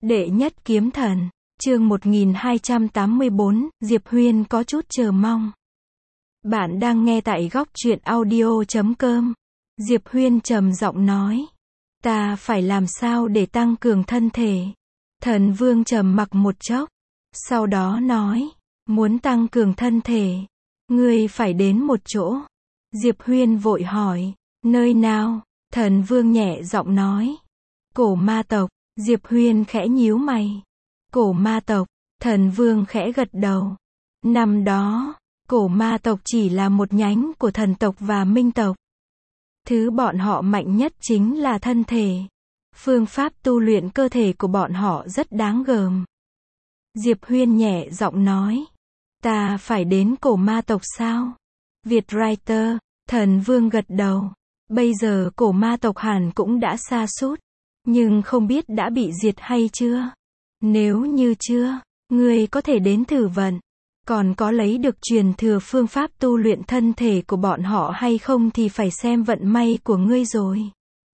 Đệ nhất kiếm thần, chương 1284, Diệp Huyên có chút chờ mong. Bạn đang nghe tại góc truyện audio.com. Diệp Huyên trầm giọng nói. Ta phải làm sao để tăng cường thân thể? Thần Vương trầm mặc một chốc. Sau đó nói, muốn tăng cường thân thể, ngươi phải đến một chỗ. Diệp Huyên vội hỏi, nơi nào? Thần Vương nhẹ giọng nói, Cổ ma tộc. Diệp Huyên khẽ nhíu mày. Cổ ma tộc, Thần Vương khẽ gật đầu. Năm đó, cổ ma tộc chỉ là một nhánh của thần tộc và minh tộc. Thứ bọn họ mạnh nhất chính là thân thể. Phương pháp tu luyện cơ thể của bọn họ rất đáng gờm. Diệp Huyên nhẹ giọng nói, ta phải đến cổ ma tộc sao? Việt Writer, Thần Vương gật đầu. Bây giờ cổ ma tộc hẳn cũng đã sa sút, nhưng không biết đã bị diệt hay chưa? Nếu như chưa, ngươi có thể đến thử vận. Còn có lấy được truyền thừa phương pháp tu luyện thân thể của bọn họ hay không thì phải xem vận may của ngươi rồi.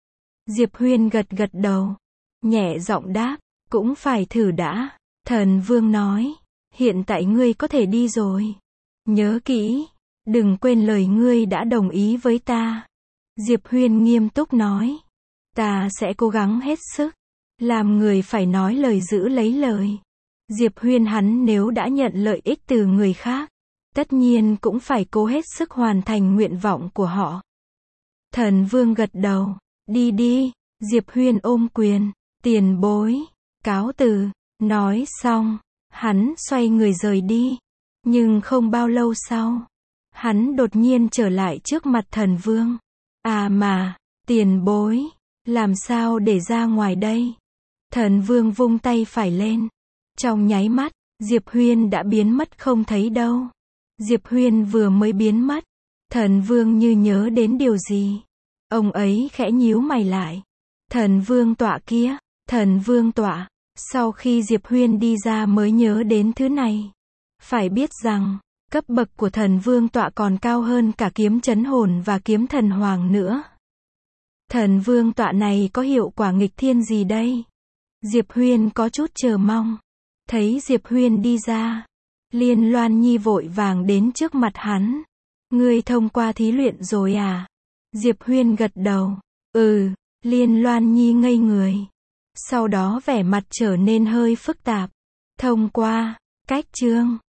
Diệp Huyên gật gật đầu, nhẹ giọng đáp, cũng phải thử đã. Thần Vương nói, hiện tại ngươi có thể đi rồi. Nhớ kỹ, đừng quên lời ngươi đã đồng ý với ta. Diệp Huyên nghiêm túc nói, ta sẽ cố gắng hết sức. Làm người phải nói lời giữ lấy lời. Diệp Huyên hắn nếu đã nhận lợi ích từ người khác, tất nhiên cũng phải cố hết sức hoàn thành nguyện vọng của họ. Thần Vương gật đầu, đi đi. Diệp Huyên ôm quyền, tiền bối, cáo từ. Nói xong, hắn xoay người rời đi. Nhưng không bao lâu sau, hắn đột nhiên trở lại trước mặt Thần Vương. À mà, tiền bối, làm sao để ra ngoài đây? Thần Vương vung tay phải lên. Trong nháy mắt, Diệp Huyên đã biến mất không thấy đâu. Diệp Huyên vừa mới biến mất, Thần Vương như nhớ đến điều gì. Ông ấy khẽ nhíu mày lại. Thần Vương tọa kia, Thần Vương tọa. Sau khi Diệp Huyên đi ra mới nhớ đến thứ này. Phải biết rằng, cấp bậc của Thần Vương tọa còn cao hơn cả kiếm chấn hồn và kiếm thần hoàng nữa. Thần Vương tọa này có hiệu quả nghịch thiên gì đây? Diệp Huyên có chút chờ mong. Thấy Diệp Huyên đi ra, Liên Loan Nhi vội vàng đến trước mặt hắn. Ngươi thông qua thí luyện rồi à? Diệp Huyên gật đầu. Ừ. Liên Loan Nhi ngây người. Sau đó vẻ mặt trở nên hơi phức tạp. Thông qua, cách chương.